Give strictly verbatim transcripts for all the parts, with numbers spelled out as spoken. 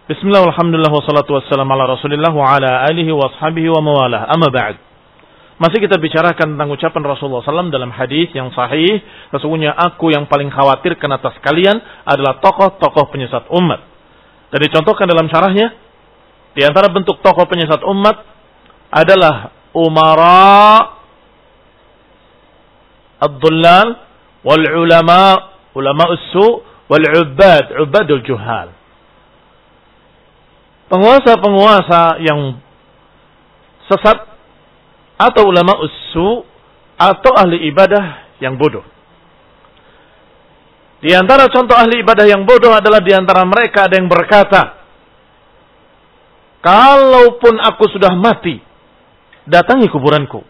Bismillah, alhamdulillah, wassalatu wassalamu ala rasulillah wa ala alihi wa ashabihi wa mawalah. Amma ba'd. Masih kita bicarakan tentang ucapan Rasulullah sallallahu alaihi wasallam dalam hadis yang sahih. Sesungguhnya aku yang paling khawatirkan atas kalian adalah tokoh-tokoh penyesat umat. Dan dicontohkan dalam syarahnya, di antara bentuk tokoh penyesat umat adalah umara ad-dullal wal ulama, ulama us-su wal ubad, ubadul juhal. Penguasa-penguasa yang sesat atau ulama ussu atau ahli ibadah yang bodoh. Di antara contoh ahli ibadah yang bodoh adalah di antara mereka ada yang berkata, kalaupun aku sudah mati, datangi kuburanku.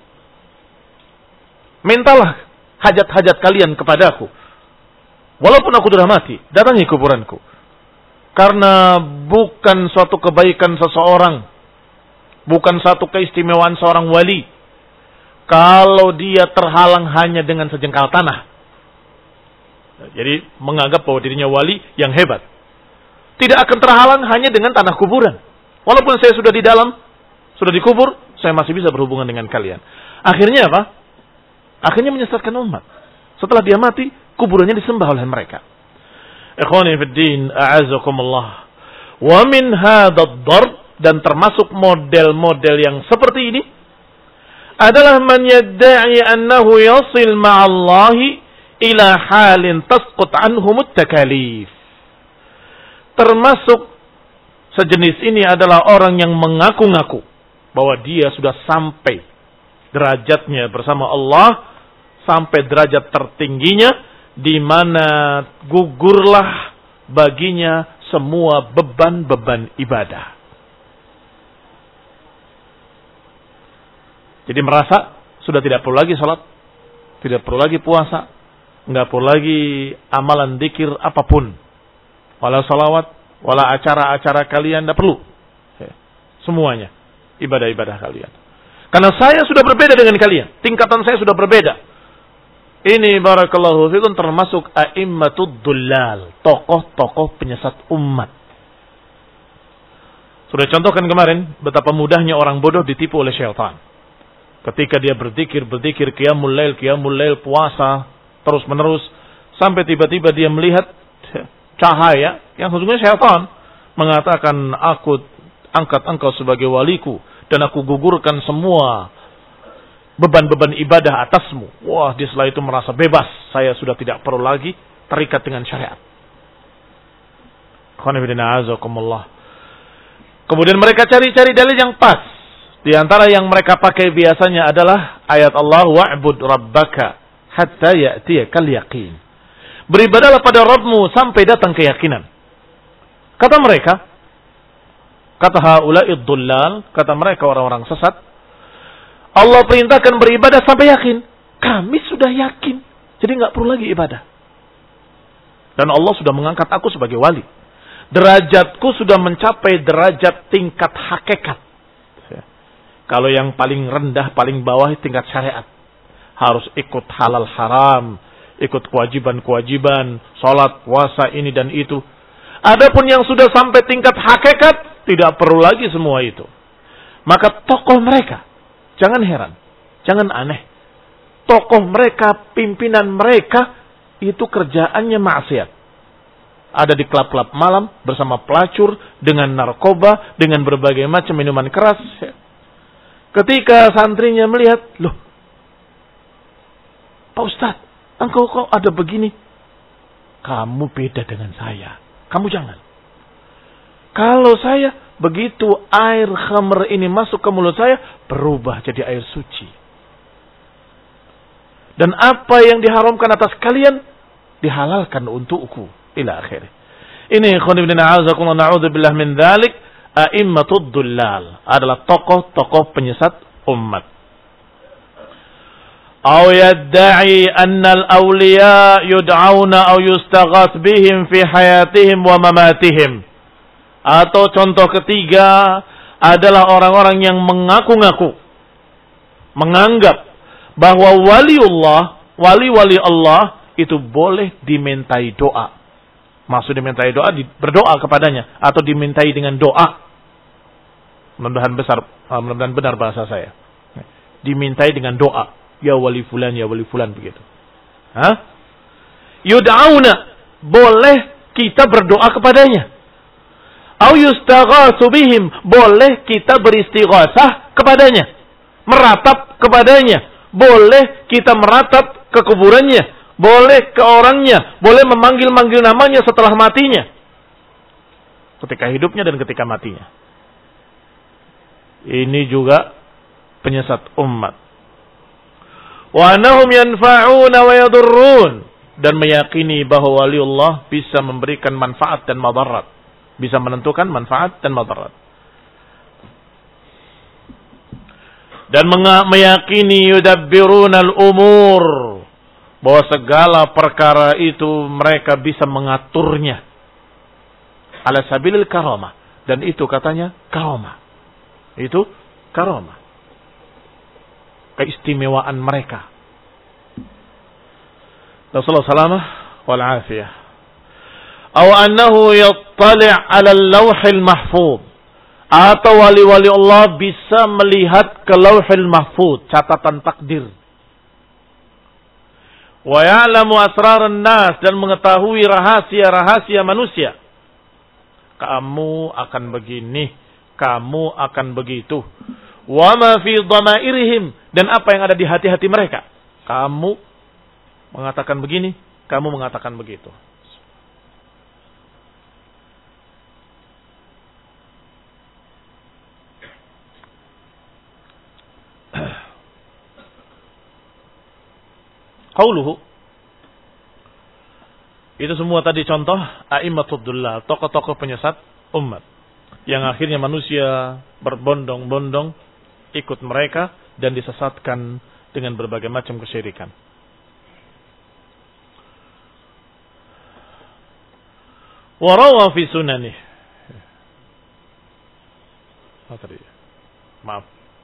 Mintalah hajat-hajat kalian kepadaku. Walaupun aku sudah mati, datangi kuburanku. Karena bukan suatu kebaikan seseorang, bukan satu keistimewaan seorang wali, kalau dia terhalang hanya dengan sejengkal tanah. Jadi menganggap bahwa dirinya wali yang hebat. Tidak akan terhalang hanya dengan tanah kuburan. Walaupun saya sudah di dalam, sudah dikubur, saya masih bisa berhubungan dengan kalian. Akhirnya apa? Akhirnya menyesatkan umat. Setelah dia mati, kuburannya disembah oleh mereka. Ikhwani fi din, a'azakumullah. Wa min hadzal darb, dan termasuk model-model yang seperti ini adalah man yadda'i annahu yasil ma'allahi ila halin tasqut anhumut takalif. Termasuk sejenis ini adalah orang yang mengaku-ngaku bahwa dia sudah sampai derajatnya bersama Allah, sampai derajat tertingginya di mana gugurlah baginya semua beban-beban ibadah. Jadi merasa sudah tidak perlu lagi salat, tidak perlu lagi puasa, enggak perlu lagi amalan dzikir apapun. Wala salawat, wala acara-acara kalian, enggak perlu. Semuanya ibadah-ibadah kalian. Karena saya sudah berbeda dengan kalian, tingkatan saya sudah berbeda. Ini barakallahu fikum termasuk a'immatud dullal, tokoh-tokoh penyesat umat. Sudah contohkan kemarin betapa mudahnya orang bodoh ditipu oleh syaitan. Ketika dia berzikir, berzikir qiyamul lail, qiyamul lail, puasa terus menerus sampai tiba-tiba dia melihat cahaya yang sesungguhnya syaitan mengatakan, aku angkat engkau sebagai waliku dan aku gugurkan semua beban-beban ibadah atasmu. Wah, dia setelah itu merasa bebas. Saya sudah tidak perlu lagi terikat dengan syariat. Kemudian mereka cari-cari dalil yang pas. Di antara yang mereka pakai biasanya adalah ayat Allah, wa'bud rabbaka hatta ya'tiyakal yaqin. Beribadahlah pada Rabbmu sampai datang keyakinan. Kata mereka, kata haula'id dullal, kata mereka orang-orang sesat, Allah perintahkan beribadah sampai yakin. Kami sudah yakin. Jadi nggak perlu lagi ibadah. Dan Allah sudah mengangkat aku sebagai wali. Derajatku sudah mencapai derajat tingkat hakikat. Kalau yang paling rendah, paling bawah tingkat syariat. Harus ikut halal haram. Ikut kewajiban-kewajiban. Sholat, puasa, ini dan itu. Adapun yang sudah sampai tingkat hakikat, tidak perlu lagi semua itu. Maka tokoh mereka, jangan heran, jangan aneh. Tokoh mereka, pimpinan mereka, itu kerjaannya maksiat. Ada di klub-klub malam bersama pelacur, dengan narkoba, dengan berbagai macam minuman keras. Ketika santrinya melihat, loh, Pak Ustadz, engkau kok ada begini? Kamu beda dengan saya. Kamu jangan. Kalau saya, begitu air khamr ini masuk ke mulut saya, berubah jadi air suci. Dan apa yang diharamkan atas kalian, dihalalkan untukku. Ila akhirnya. Ini khonibina a'azakumullah na'udzubillah min dhalik, a'immatud dullal. Adalah tokoh-tokoh penyesat umat. Aw yadda'i annal awliya yud'auna aw yustaghath bihim fi hayatihim wa mamatihim. Atau contoh ketiga adalah orang-orang yang mengaku-ngaku, menganggap bahwa waliullah, wali-wali Allah itu boleh dimintai doa Maksud dimintai doa, berdoa kepadanya atau dimintai dengan doa. Mudah-mudahan besar, mudah-mudahan benar bahasa saya. Dimintai dengan doa, ya wali fulan, ya wali fulan begitu. Hah? Yud'auna, boleh kita berdoa kepadanya. Au yustaghatsu bihim, boleh kita beristighatsah kepadanya. Meratap kepadanya. Boleh kita meratap ke kuburannya. Boleh ke orangnya. Boleh memanggil-manggil namanya setelah matinya. Ketika hidupnya dan ketika matinya. Ini juga penyesat umat. Wa annahum yanfa'una wa yadurrun. Dan meyakini bahwa waliullah bisa memberikan manfaat dan madarat. Bisa menentukan manfaat dan madarat. Dan meyakini yudabbirunal umur. Bahwa segala perkara itu mereka bisa mengaturnya. Ala sabilil karamah. Dan itu katanya karamah. Itu karamah. Keistimewaan mereka. Rasulullah sallallahu wal afiyah. Aw annahu yattali' 'ala al-lawhil mahfuz. Atau wali-wali Allah bisa melihat ke lauhil mahfuz, catatan takdir. Wa ya'lamu asraran nas, dan mengetahui rahasia-rahasia manusia. Kamu akan begini, kamu akan begitu. Wa ma fi dhamairihim, dan apa yang ada di hati-hati mereka. Kamu mengatakan begini, kamu mengatakan begitu. Qauluhu, itu semua tadi contoh a'immatud dullal, tokoh-tokoh penyesat umat yang akhirnya manusia berbondong-bondong ikut mereka dan disesatkan dengan berbagai macam kesyirikan. Wa rawa fi sunanih. Maaf.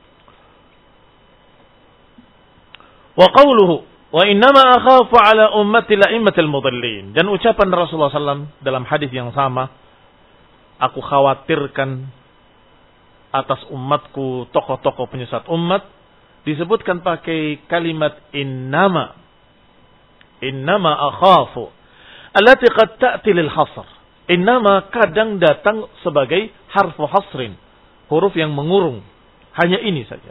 Wa qauluhu wa innama akhafu ala ummati la'immatil mudallin. Dan ucapan Rasulullah sallallahu alaihi wasallam dalam hadis yang sama, aku khawatirkan atas umatku tokoh-tokoh penyesat umat, disebutkan pakai kalimat innama. Innama akhafu allati qad ta'ti lil hasr. Innama kadang datang sebagai harfu hasrin, huruf yang mengurung, hanya ini saja.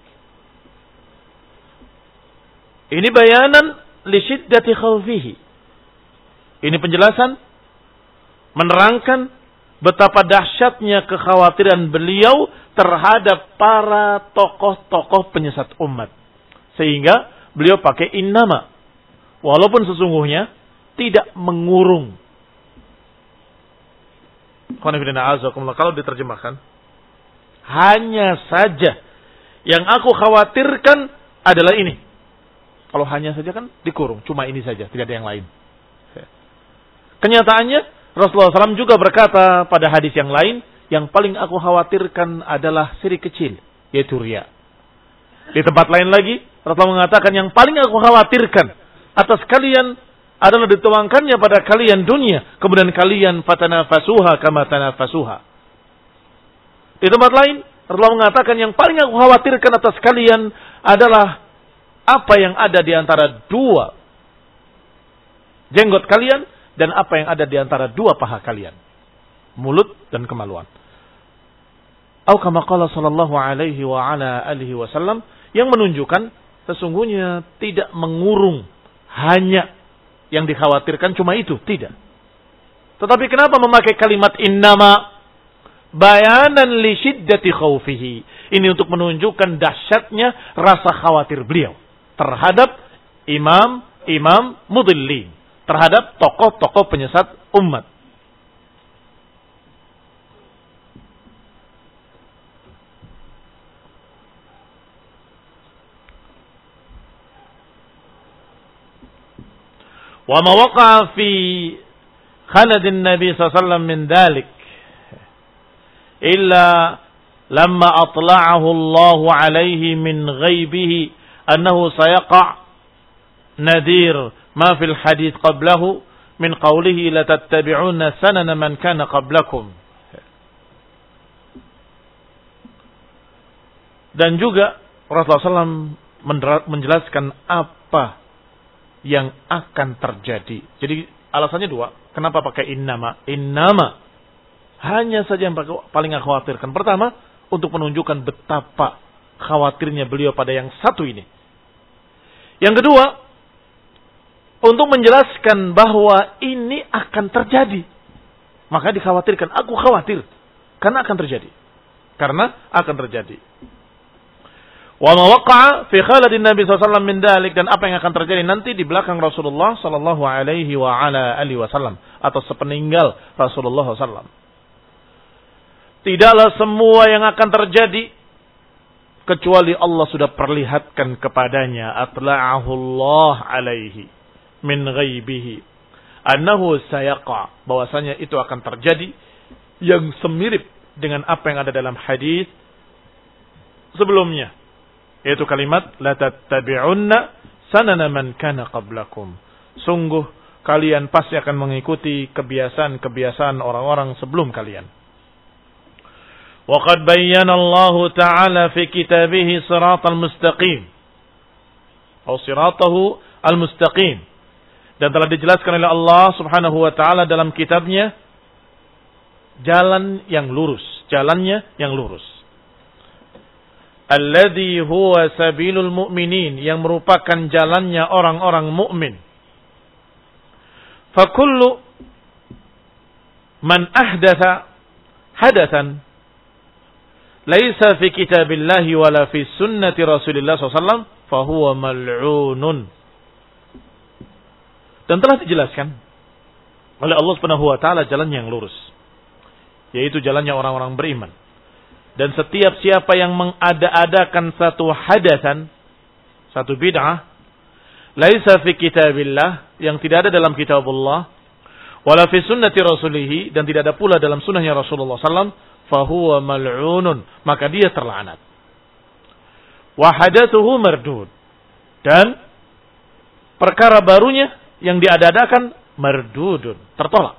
Ini bayanan li syiddati khawfihi. Ini penjelasan menerangkan betapa dahsyatnya kekhawatiran beliau terhadap para tokoh-tokoh penyesat umat. Sehingga beliau pakai innama. Walaupun sesungguhnya tidak mengurung. Kalau diterjemahkan, hanya saja yang aku khawatirkan adalah ini. Kalau hanya saja kan dikurung, cuma ini saja, tidak ada yang lain. Kenyataannya Rasulullah shallallahu alaihi wasallam juga berkata pada hadis yang lain, yang paling aku khawatirkan adalah syirik kecil, yaitu riya. Di tempat lain lagi Rasulullah mengatakan yang paling aku khawatirkan atas kalian adalah dituangkannya pada kalian dunia, kemudian kalian fatanafasuha kama tanafasuha. Di tempat lain Rasulullah mengatakan yang paling aku khawatirkan atas kalian adalah apa yang ada di antara dua jenggot kalian dan apa yang ada di antara dua paha kalian, mulut dan kemaluan. Atau kama qala sallallahu alaihi wa ala alihi wasallam, yang menunjukkan sesungguhnya tidak mengurung hanya yang dikhawatirkan cuma itu, tidak. Tetapi kenapa memakai kalimat innama? Bayanan li syiddati khawfihi. Ini untuk menunjukkan dahsyatnya rasa khawatir beliau terhadap imam-imam mudillin, terhadap tokoh-tokoh penyesat umat. Wa ma waqa'a fi khaladin Nabi sallallahu alaihi wasallam min dhalik illa lamma atla'ahu Allah alaihi min ghaibihi annahu sayaqa nadir ma fil hadith qablahu min qawlihi la tattabi'unna sanana man kana qablakum. Dan juga Rasulullah shallallahu alaihi wasallam menjelaskan apa yang akan terjadi. Jadi alasannya dua. Kenapa pakai innama? Innama hanya saja yang paling khawatirkan. Pertama, untuk menunjukkan betapa khawatirnya beliau pada yang satu ini. Yang kedua, untuk menjelaskan bahwa ini akan terjadi. Maka dikhawatirkan. Aku khawatir. Karena akan terjadi. Karena akan terjadi. Wa ma waqa'a fi khaladin Nabi sallallahu alaihi wasallam min dalik, dan apa yang akan terjadi nanti di belakang Rasulullah sallallahu alaihi wa ala alihi wasallam atau sepeninggal Rasulullah sallallahu alaihi wasallam. Tidaklah semua yang akan terjadi kecuali Allah sudah perlihatkan kepadanya, atla'ahu Allah alaihi min ghaibihi annahu sayaqa, bahwasanya itu akan terjadi yang semirip dengan apa yang ada dalam hadis sebelumnya, yaitu kalimat la tattabi'unna sanana man kana qablakum. Sungguh kalian pasti akan mengikuti kebiasaan-kebiasaan orang-orang sebelum kalian. Wa qad bayyana Allah Ta'ala fi kitabih siratal mustaqim atau siratahu al-mustaqim, dan telah dijelaskan oleh Allah Subhanahu wa taala dalam kitabnya jalan yang lurus, jalannya yang lurus. Alladhi huwa sabilul mu'minin, yang merupakan jalannya orang-orang mukmin. Fakullu man ahdatha hadathan laisa fi kitabillahi wala fi sunnati Rasulillah sallallahu alaihi wasallam fahuwa mal'unun. Dan telah dijelaskan oleh Allah Subhanahu wa taala jalan yang lurus, yaitu jalannya orang-orang beriman. Dan setiap siapa yang mengada-adakan satu hadatsan, satu bid'ah, laisa fi kitabillah, yang tidak ada dalam kitab Allah, wala fi sunnati rasulih, dan tidak ada pula dalam sunnahnya Rasulullah sallallahu alaihi wasallam, fahuwa mal'unun, maka dia terlaknat. Wa hadatsuhu mardud, dan perkara barunya yang diada-adakan mardudun, tertolak.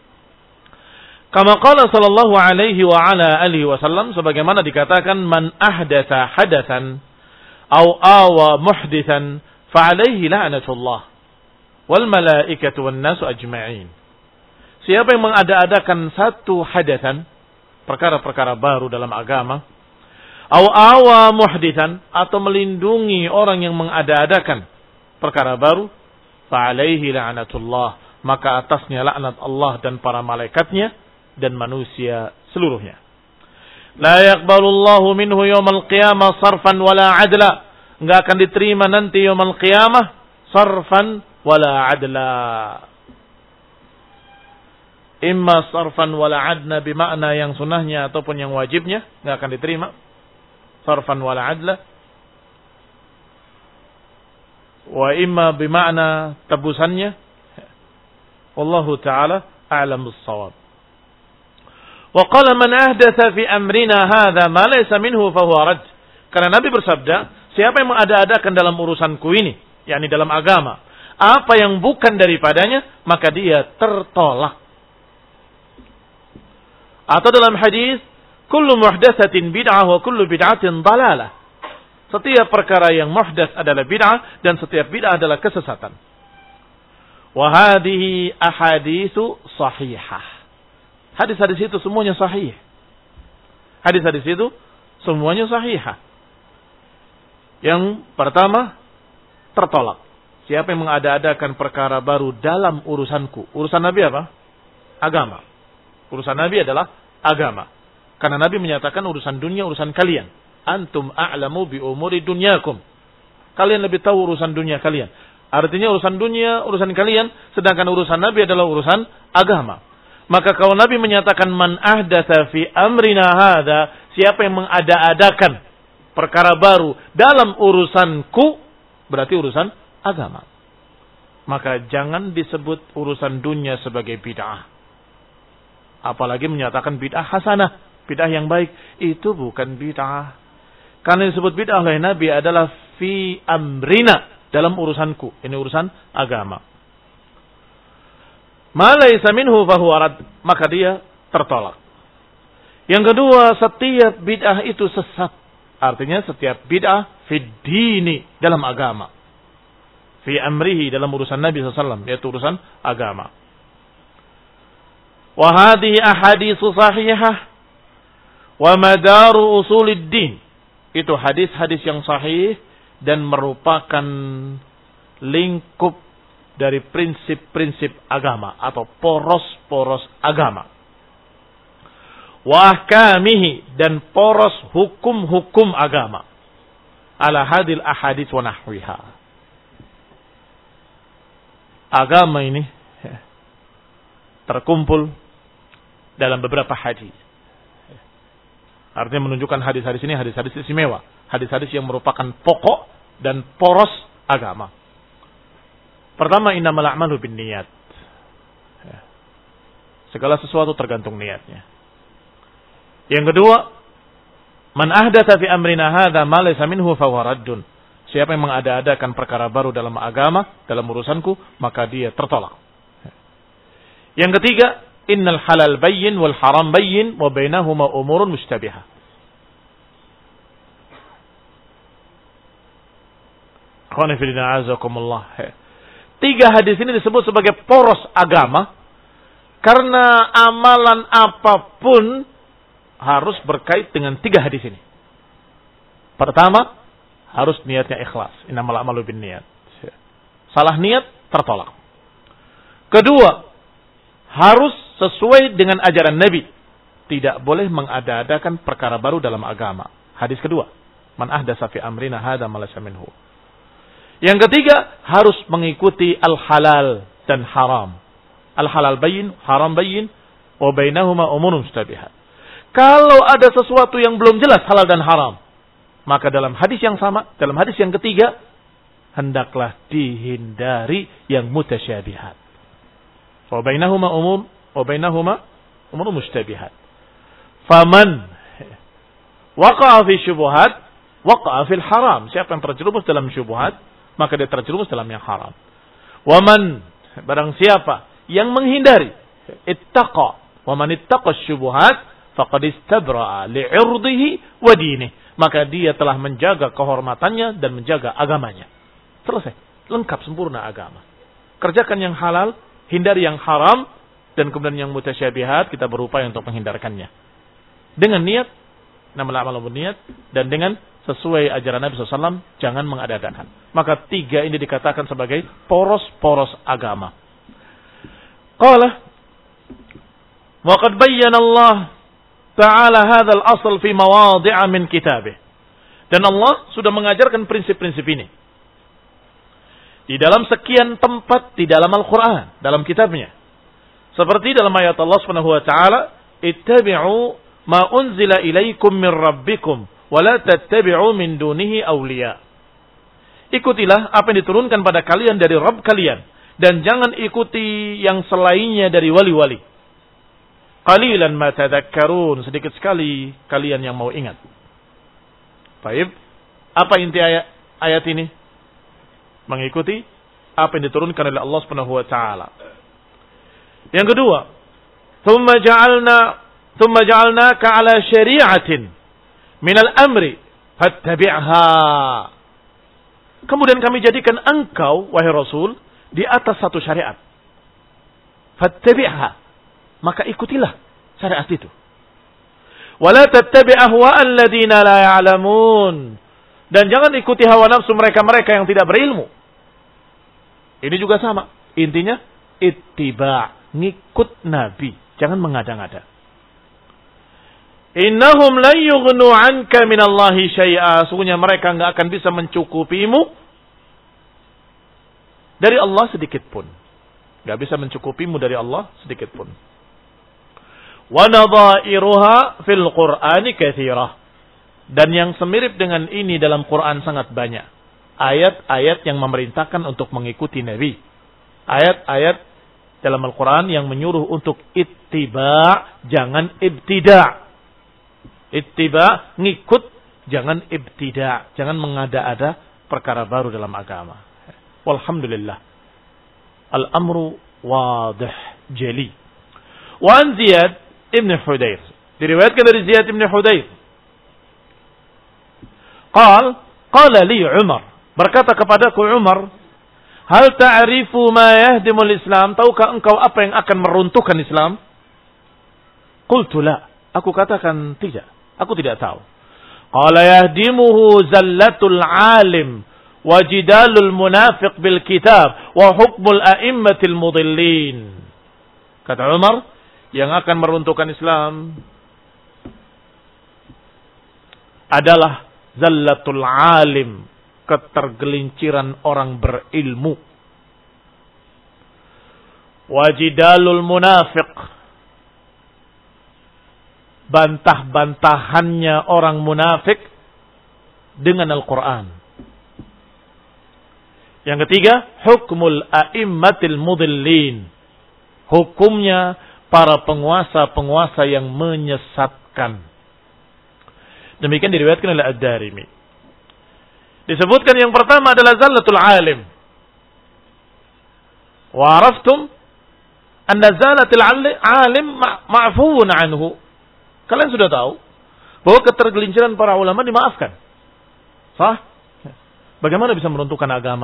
Kama qala sallallahu alaihi wa ala alihi wasallam, sebagaimana dikatakan, man ahdatha hadatsan aw awa muhdithan fa alaihi la'natullah wal malaikatu wan nasu ajma'in. Siapa yang mengada-adakan satu hadatsan, perkara-perkara baru dalam agama, aw awa muhdithan, atau melindungi orang yang mengada-adakan perkara baru, fa alaihi la'natullah, maka atasnya laknat Allah dan para malaikatnya dan manusia seluruhnya. La yaqbalullahu minhu yawmal qiyamah sarfan wala adla, enggak akan diterima nanti yawmal qiyamah sarfan wala adla. Imma sarfan wala adna bimakna yang sunnahnya ataupun yang wajibnya enggak akan diterima. Sarfan wala adla. Wa imma bimakna tebusannya. Wallahu ta'ala a'lam bis-shawab. Wa qala man ahdatha fi amrina hadha ma laysa minhu fa huwa rad. Karena Nabi bersabda, siapa yang mengada-adakan dalam urusanku ini, yakni dalam agama, apa yang bukan daripadanya, maka dia tertolak. Atau dalam hadis, kullu muhdatsatin bid'ah wa kullu bid'atin dhalalah. Setiap perkara yang muhdats adalah bid'ah dan setiap bid'ah adalah kesesatan. Wa hadhihi ahaditsu sahihah. Hadis-hadis itu semuanya sahih. Hadis-hadis itu semuanya sahihah. Yang pertama, tertolak. Siapa yang mengada-adakan perkara baru dalam urusanku. Urusan Nabi apa? Agama. Urusan Nabi adalah agama. Karena Nabi menyatakan urusan dunia, urusan kalian. Antum a'lamu bi umuri dunyakum. Kalian lebih tahu urusan dunia kalian. Artinya urusan dunia, urusan kalian. Sedangkan urusan Nabi adalah urusan agama. Maka kalau Nabi menyatakan man ahdatsa fi amrina hadza, siapa yang mengada-adakan perkara baru dalam urusanku, berarti urusan agama. Maka jangan disebut urusan dunia sebagai bid'ah. Apalagi menyatakan bid'ah hasanah, bid'ah yang baik, itu bukan bid'ah. Karena disebut bid'ah oleh Nabi adalah fi amrina, dalam urusanku. Ini urusan agama. ma laysa minhu fahuwa rad, maka dia tertolak. Yang kedua, setiap bid'ah itu sesat. Artinya setiap bid'ah fid dini, dalam agama. Fi amrihi, dalam urusan Nabi sallallahu alaihi wasallam, yaitu urusan agama. Wa hadhihi ahaditsu sahihah wa madaru usuliddin. Itu hadis-hadis yang sahih dan merupakan lingkup dari prinsip-prinsip agama atau poros-poros agama. Wa ahkamihi, dan poros hukum-hukum agama. Ala hadil ahadits wa nahwiha. Agama ini terkumpul dalam beberapa hadis. Artinya menunjukkan hadis-hadis ini hadis-hadis istimewa, hadis-hadis yang merupakan pokok dan poros agama. Pertama, innamal a'malu binniyat. Segala sesuatu tergantung niatnya. Yang kedua, man ahdatsa fi amrina hadza ma laysa minhu fa huwa raddun. Siapa yang mengada-adakan perkara baru dalam agama, dalam urusanku, maka dia tertolak. Yang ketiga, innal halal bayyin wal haram bayyin wa bainahuma umurun mustabihah. Akhwani fillah azakumullah. Tiga hadis ini disebut sebagai poros agama karena amalan apapun harus berkait dengan tiga hadis ini. Pertama, harus niatnya ikhlas. Innamal a'malu binniyat. Salah niat tertolak. Kedua, harus sesuai dengan ajaran Nabi. Tidak boleh mengada-adakan perkara baru dalam agama. Hadis kedua, man ahdatsa fi amrina hadza ma laysa minhu. Yang ketiga, harus mengikuti al-halal dan haram. Al-halal bayyin, haram bayyin, wa bainahuma umurun mustabihat. Kalau ada sesuatu yang belum jelas halal dan haram, maka dalam hadis yang sama, dalam hadis yang ketiga, hendaklah dihindari yang mutasyabihat. Wa bainahuma umum, wa bainahuma umurun mustabihat. Faman waqa'a fi syubhat, waqa'a fil haram. Siapa yang terjerumus dalam syubhat, maka dia terjerumus dalam yang haram. Waman, barang siapa yang menghindari, ittaqa, waman ittaqa syubhat faqad istabra'a li'irdihi wa dinihi, maka dia telah menjaga kehormatannya dan menjaga agamanya. Selesai, lengkap sempurna agama. Kerjakan yang halal, hindari yang haram, dan kemudian yang mutasyabihat kita berupaya untuk menghindarkannya. Dengan niat, nama amal niat, dan dengan sesuai ajaran Nabi sallallahu alaihi wasallam, jangan mengada-adakan. Maka tiga ini dikatakan sebagai poros-poros agama. Qala wa qad bayyana Allah ta'ala hadzal asl fi mawadhi'a min kitabih. Dan Allah sudah mengajarkan prinsip-prinsip ini di dalam sekian tempat di dalam Al-Qur'an, dalam kitabnya. Seperti dalam ayat Allah Subhanahu wa taala, ittabi'u ma unzila ilaikum min rabbikum wala tattabi'u min dunihi awliya. Ikutilah apa yang diturunkan pada kalian dari Rabb kalian, dan jangan ikuti yang selainnya dari wali-wali. Qalilan ma tadhakkarun, sedikit sekali kalian yang mau ingat. Baik, apa inti ayat, ayat ini? Mengikuti apa yang diturunkan oleh Allah Subhanahu wa taala. Yang kedua, thumma ja'alna thumma ja'alnaka 'ala syari'atin minal amri fattabi'ha. Kemudian kami jadikan engkau, wahai Rasul, di atas satu syariat. Fattabi'ha, maka ikutilah syariat itu. Wala tattabi' ahwa'al ladzina la ya'lamun, dan jangan ikuti hawa nafsu mereka-mereka yang tidak berilmu. Ini juga sama. Intinya ittiba', ngikut Nabi, jangan mengada-ngada. Innahum la yughnu 'anka minallahi syai'a. Sungguhnya mereka enggak akan bisa mencukupimu dari Allah sedikit pun. Enggak bisa mencukupimu dari Allah sedikit pun. Wa nadha'iruha fil Qur'ani katsirah. Dan yang semirip dengan ini dalam Quran sangat banyak. Ayat-ayat yang memerintahkan untuk mengikuti Nabi. Ayat-ayat dalam Al-Quran yang menyuruh untuk ittiba', jangan ibtida'. Ittiba', ngikut, jangan ibtida'. Jangan mengada-ada perkara baru dalam agama. Walhamdulillah. Al-amru wadih. jeli. Wa an Ziyad ibn Hudayr. Diriwayatkan dari Ziyad ibn Hudayr. Qal, qala li Umar. Berkata kepadaku Umar, hal ta'rifu ma yahdimul Islam? Tahukah engkau apa yang akan meruntuhkan Islam? Qultu la. Aku katakan tidak. Aku tidak tahu. Qala yahdimuhu zallatul alim wa jidalul munafiq bil kitab wa hukmul a'immatil mudillin. Kata Umar, yang akan meruntuhkan Islam adalah zallatul alim, ketergelinciran orang berilmu. Wajidalul munafiq, bantah-bantahannya orang munafik dengan Al-Quran. Yang ketiga, hukmul a'immatil mudillin, hukumnya para penguasa-penguasa yang menyesatkan. Demikian diriwayatkan oleh Ad-Darimi. Disebutkan yang pertama adalah zallatul alim. Wa araftum anna zallatul alim ma'fuun anhu. Kalian sudah tahu bahwa ketergelinciran para ulama dimaafkan. Sah? Bagaimana bisa meruntuhkan agama?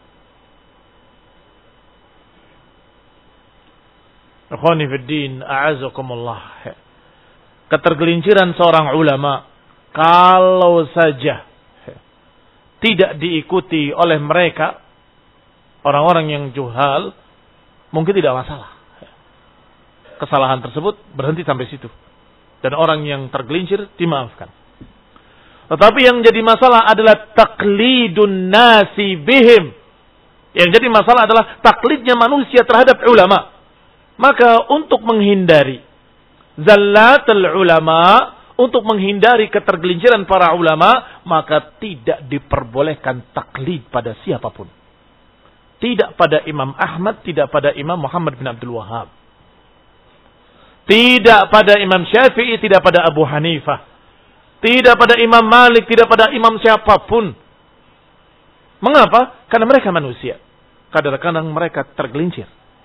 Akhwani fid din, a'azakumullah. Ketergelinciran seorang ulama kalau saja tidak diikuti oleh mereka, orang-orang yang juhal, mungkin tidak masalah. Kesalahan tersebut berhenti sampai situ. Dan orang yang tergelincir dimaafkan. Tetapi yang jadi masalah adalah taklidun nasi bihim. Yang jadi masalah adalah taklidnya manusia terhadap ulama. Maka untuk menghindari zallatul ulama, untuk menghindari ketergelinciran para ulama, maka tidak diperbolehkan taklid pada siapapun. Tidak pada Imam Ahmad, tidak pada Imam Muhammad bin Abdul Wahhab. Tidak pada Imam Syafi'i, tidak pada Abu Hanifah. Tidak pada Imam Malik, tidak pada imam siapapun. Mengapa? Karena mereka manusia. Kadang-kadang mereka tergelincir.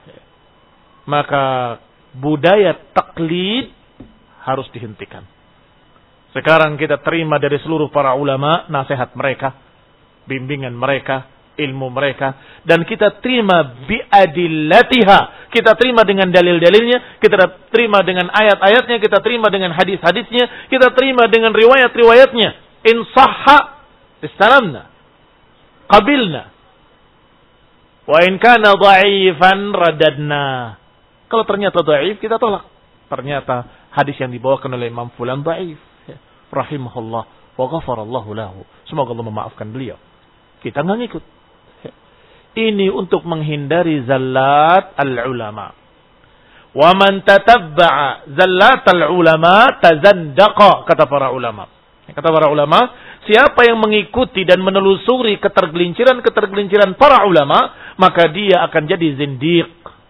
Maka budaya taklid harus dihentikan. Sekarang kita terima dari seluruh para ulama nasihat mereka, bimbingan mereka, ilmu mereka, dan kita terima biadillatiha, kita terima dengan dalil-dalilnya, kita terima dengan ayat-ayatnya, kita terima dengan hadis-hadisnya, kita terima dengan riwayat-riwayatnya. In sahha istalamna, qabilna, wa in kana dha'ifan radadna. Kalau ternyata dhaif, kita tolak. Ternyata hadis yang dibawakan oleh Imam Fulan dhaif, rahimahullah wa ghafarallahu lahu, semoga Allah memaafkan beliau, kita enggak ngikut. Ini untuk menghindari zallat al-ulama. Wa man tatabba'a zallat al-ulama tazandaqa, kata para ulama. Kata para ulama, siapa yang mengikuti dan menelusuri ketergelinciran-ketergelinciran para ulama, maka dia akan jadi zindiq.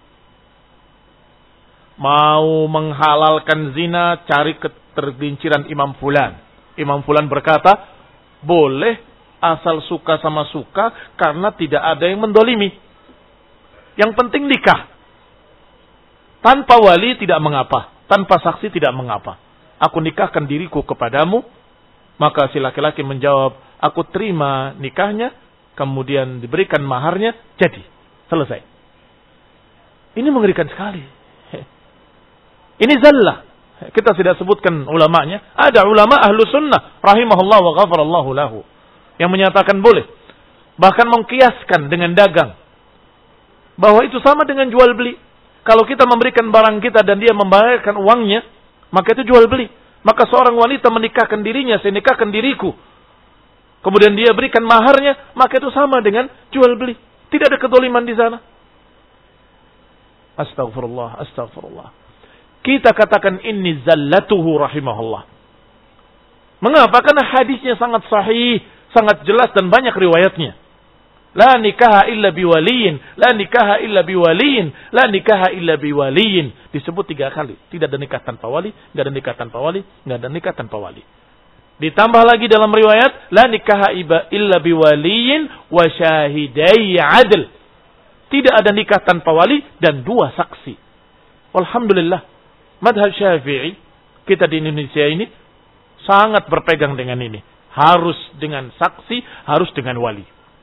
Mau menghalalkan zina, cari ketergelinciran Imam Fulan. Imam Fulan berkata, boleh asal suka sama suka karena tidak ada yang mendolimi. Yang penting nikah. Tanpa wali tidak mengapa, tanpa saksi tidak mengapa. Aku nikahkan diriku kepadamu, maka si laki-laki menjawab, aku terima nikahnya, kemudian diberikan maharnya, jadi selesai. Ini mengerikan sekali. Ini zallah. Kita tidak sebutkan ulamanya. Ada ulama ahlu sunnah rahimahullah wa ghafarallahu lahu yang menyatakan boleh, bahkan mengkiaskan dengan dagang, bahwa itu sama dengan jual beli. Kalau kita memberikan barang kita dan dia membayarkan uangnya, maka itu jual beli. Maka seorang wanita menikahkan dirinya, saya nikahkan diriku, kemudian dia berikan maharnya, maka itu sama dengan jual beli. Tidak ada kedoliman di sana. Astagfirullah, astagfirullah. Kita katakan ini zallatuhu rahimahullah. Mengapa? Karena hadisnya sangat sahih, sangat jelas dan banyak riwayatnya. La nikaha illa biwaliyin, la nikaha illa biwaliyin, la nikaha illa biwaliyin. Disebut tiga kali. Tidak ada nikah tanpa wali, tidak ada nikah tanpa wali, tidak ada nikah tanpa wali. Ditambah lagi dalam riwayat, la nikaha illa biwaliyin wa syahidai adl. Tidak ada nikah tanpa wali dan dua saksi. Alhamdulillah, madhab Syafi'i kita di Indonesia ini sangat berpegang dengan ini. Harus dengan saksi, harus dengan wali.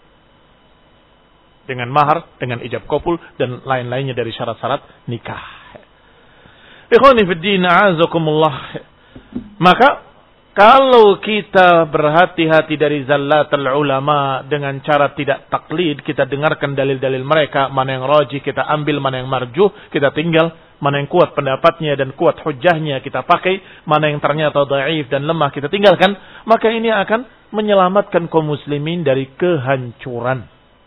Dengan mahar, dengan ijab kabul, dan lain-lainnya dari syarat-syarat nikah. Ikhwani fiddin, a'azakumullah. Maka, kalau kita berhati-hati dari zallatul ulama dengan cara tidak taklid, kita dengarkan dalil-dalil mereka, mana yang rajih kita ambil, mana yang marjuh kita tinggal, mana yang kuat pendapatnya dan kuat hujahnya kita pakai, mana yang ternyata dhaif dan lemah kita tinggalkan, maka ini akan menyelamatkan kaum muslimin dari kehancuran.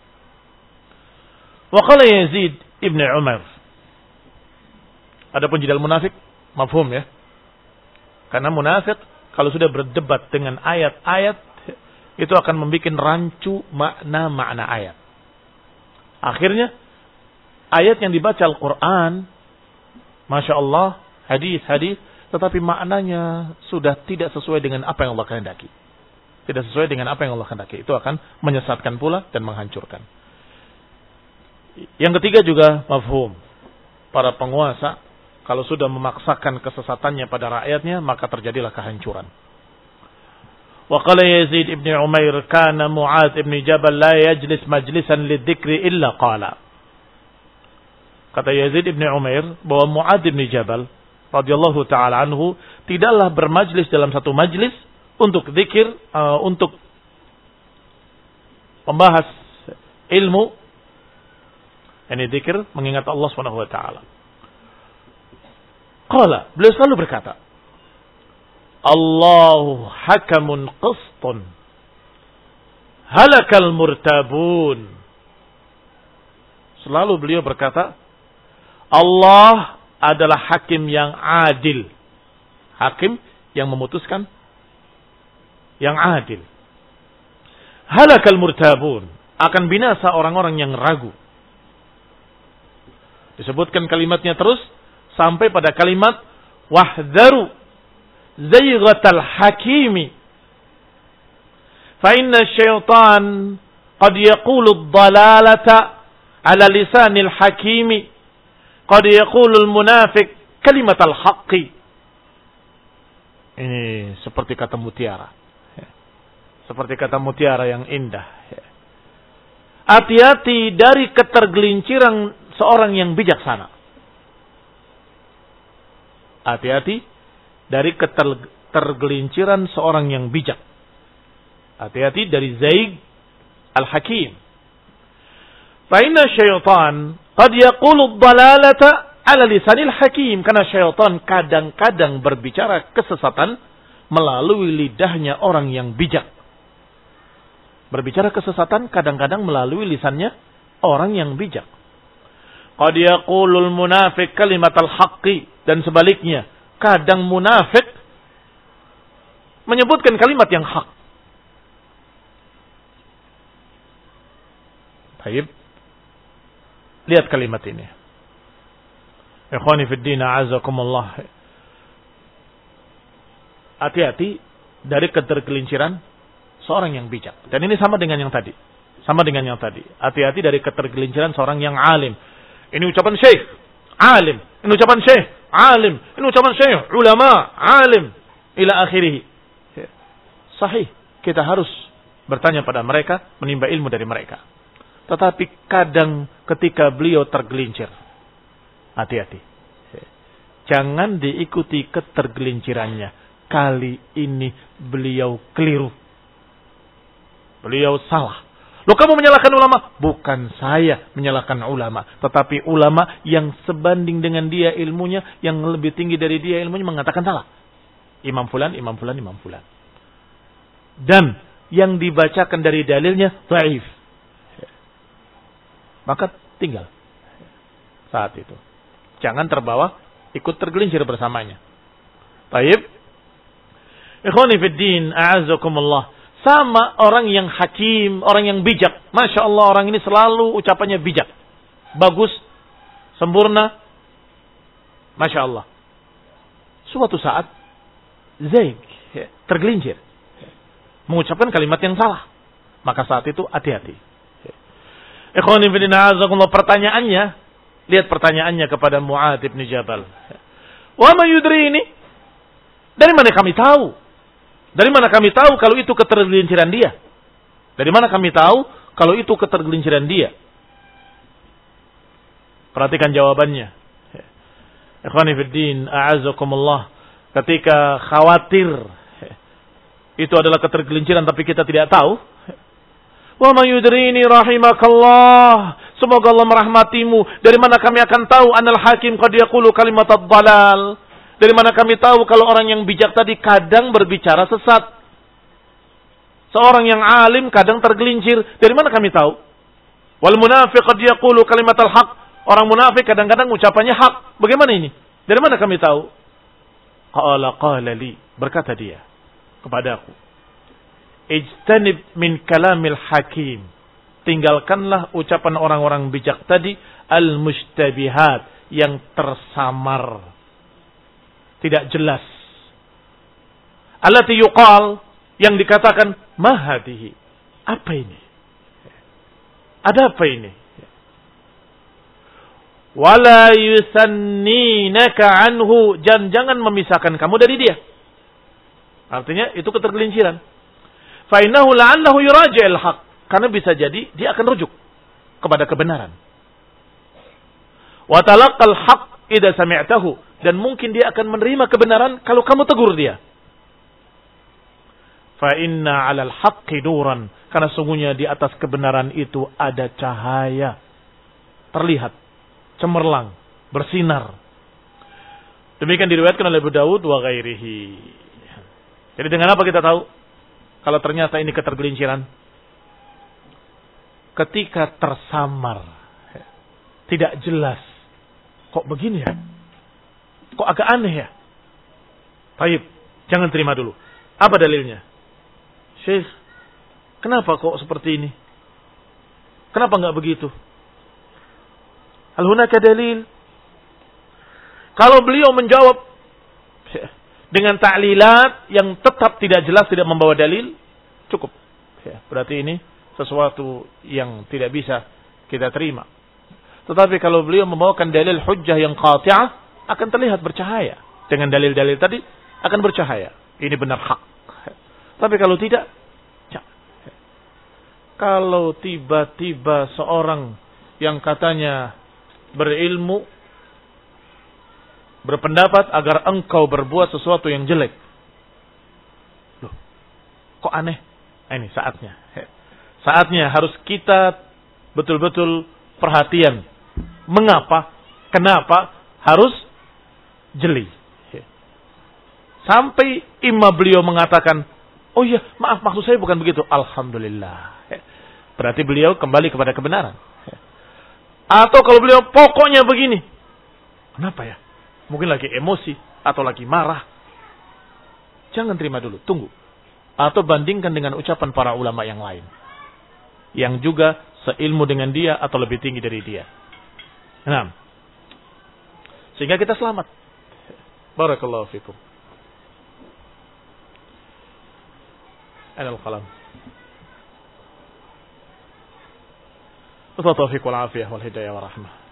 Wa qala Yazid ibn Umar. Adapun jidal munafik, mafhum ya. Karena munafik kalau sudah berdebat dengan ayat-ayat, itu akan membuat rancu makna-makna ayat. Akhirnya, ayat yang dibaca Al-Quran, Masya Allah, hadis-hadis, tetapi maknanya sudah tidak sesuai dengan apa yang Allah kehendaki. Tidak sesuai dengan apa yang Allah kehendaki. Itu akan menyesatkan pula dan menghancurkan. Yang ketiga juga mafhum. Para penguasa, kalau sudah memaksakan kesesatannya pada rakyatnya, maka terjadilah kehancuran. Wa qala Yazid ibn Umair, kana Mu'adz ibn Jabal la yajlis majlisan lidzikri illa qala. Kata Yazid ibn Umair bahwa Mu'adz ibn Jabal radhiyallahu taala anhu tidaklah bermajlis dalam satu majlis untuk zikir, uh, untuk membahas ilmu, ini zikir mengingat Allah Subhanahu wa taala. Qala, beliau selalu berkata, Allahu hakamun qistun, halakal murtabun. Selalu beliau berkata, Allah adalah hakim yang adil. Hakim yang memutuskan yang adil. Halakal murtabun, akan binasa orang-orang yang ragu. Disebutkan kalimatnya terus sampai pada kalimat wahdharu zayghatal hakimi fa inna syaitan qad yaqulu ad-dalalata ala lisanil hakimi qad yaqulu al-munafiq kalimatal haqqi. Ini seperti kata mutiara. Seperti kata mutiara yang indah. Hati-hati dari ketergelinciran seorang yang bijaksana. Hati-hati dari ketergelinciran seorang yang bijak. Hati-hati dari Zayd al-Hakim. Fa inna syaitan qad yaqulu ad-dalalata ala lisanil hakim. Karena syaitan kadang-kadang berbicara kesesatan melalui lidahnya orang yang bijak. Berbicara kesesatan kadang-kadang melalui lisannya orang yang bijak. Qad yaqulul munafiq kalimatal haqqi. Dan sebaliknya, kadang munafik menyebutkan kalimat yang hak. Baik. Lihat kalimat ini. Ikhwani fid din, a'azakumullah. Hati-hati dari ketergelinciran seorang yang bijak. Dan ini sama dengan yang tadi. Sama dengan yang tadi. Hati-hati dari ketergelinciran seorang yang alim. Ini ucapan syekh, alim. Ini ucapan syekh, alim. Ini ucapan syekh, ulama, alim. Ila akhirih. Sahih. Kita harus bertanya pada mereka, menimba ilmu dari mereka. Tetapi kadang ketika beliau tergelincir, hati-hati. Jangan diikuti ketergelincirannya. Kali ini beliau keliru. Beliau salah. Loh, kamu menyalahkan ulama? Bukan saya menyalahkan ulama. Tetapi ulama yang sebanding dengan dia ilmunya, yang lebih tinggi dari dia ilmunya mengatakan salah. Imam fulan, imam fulan, imam fulan. Dan yang dibacakan dari dalilnya dhaif. Maka tinggal saat itu. Jangan terbawa ikut tergelincir bersamanya. Baik. Ikhwani fid din, a'azakumullah. Sama orang yang hakim, orang yang bijak. Masya Allah, orang ini selalu ucapannya bijak. Bagus, sempurna. Masya Allah. Suatu saat, Zaid tergelincir. Mengucapkan kalimat yang salah. Maka saat itu hati-hati. Ikhwani fillah, azakumullah, pertanyaannya, Lihat pertanyaannya kepada Mu'adz bin Jabal. Wa ma yudrini? Dari mana kami tahu? Dari mana kami tahu kalau itu ketergelinciran dia? Dari mana kami tahu kalau itu ketergelinciran dia? Perhatikan jawabannya. Ikhwani fiddin, a'azzakumullah. Ketika khawatir itu adalah ketergelinciran tapi kita tidak tahu. Wa ma yudrini rahimakallah. Semoga Allah merahmatimu. Dari mana kami akan tahu anal hakim qad yaqulu kalimatad dhalal? Dari mana kami tahu kalau orang yang bijak tadi kadang berbicara sesat? Seorang yang alim kadang tergelincir. Dari mana kami tahu? Wal munafiq qad yaqulu kalimatal haq. Orang munafik kadang-kadang ucapannya hak. Bagaimana ini? Dari mana kami tahu? Qala qala li, berkata dia kepadaku, ijtanib min kalamil hakim. Tinggalkanlah ucapan orang-orang bijak tadi, al-mushtabihat, yang tersamar, tidak jelas. Allati yuqal, yang dikatakan mahadihi. Apa ini? Ada apa ini? Wala yusanninaka anhu, dan jangan memisahkan kamu dari dia. Artinya itu ketergelinciran. Fa innahu la'allahu yuraji'ul haq, karena bisa jadi dia akan rujuk kepada kebenaran. Wa talaqqal haq idza sami'tahu, dan mungkin dia akan menerima kebenaran kalau kamu tegur dia. Fa inna 'alal haqqi nuran, karena sungguhnya di atas kebenaran itu ada cahaya. Terlihat cemerlang, bersinar. Demikian diriwayatkan oleh Abu Dawud wa ghairihi. Jadi dengan apa kita tahu kalau ternyata ini ketergelinciran? Ketika tersamar, tidak jelas. Kok begini ya? Kok agak aneh ya? Baik, jangan terima dulu. Apa dalilnya? Syekh, kenapa kok seperti ini? Kenapa enggak begitu? Hal hunaka dalil? Kalau beliau menjawab dengan ta'lilat yang tetap tidak jelas, tidak membawa dalil, cukup. Berarti ini sesuatu yang tidak bisa kita terima. Tetapi kalau beliau membawakan dalil hujjah yang qati'ah, akan terlihat bercahaya. Dengan dalil-dalil tadi akan bercahaya. Ini benar hak. Tapi kalau tidak, kalau tiba-tiba seorang yang katanya berilmu berpendapat agar engkau berbuat sesuatu yang jelek. Loh, kok aneh? Ini saatnya. Saatnya harus kita betul-betul perhatian. Mengapa? Kenapa harus jeli? Sampai imam beliau mengatakan, oh iya, maaf, maksud saya bukan begitu. Alhamdulillah. Berarti beliau kembali kepada kebenaran. Atau kalau beliau pokoknya begini. Kenapa ya? Mungkin lagi emosi atau lagi marah. Jangan terima dulu, tunggu. Atau bandingkan dengan ucapan para ulama yang lain. Yang juga seilmu dengan dia atau lebih tinggi dari dia. Nah, sehingga kita selamat. Barakallahu fikum. Anal qalam. Wa tawfiq wal afiyah wal hidayah wa rahmah.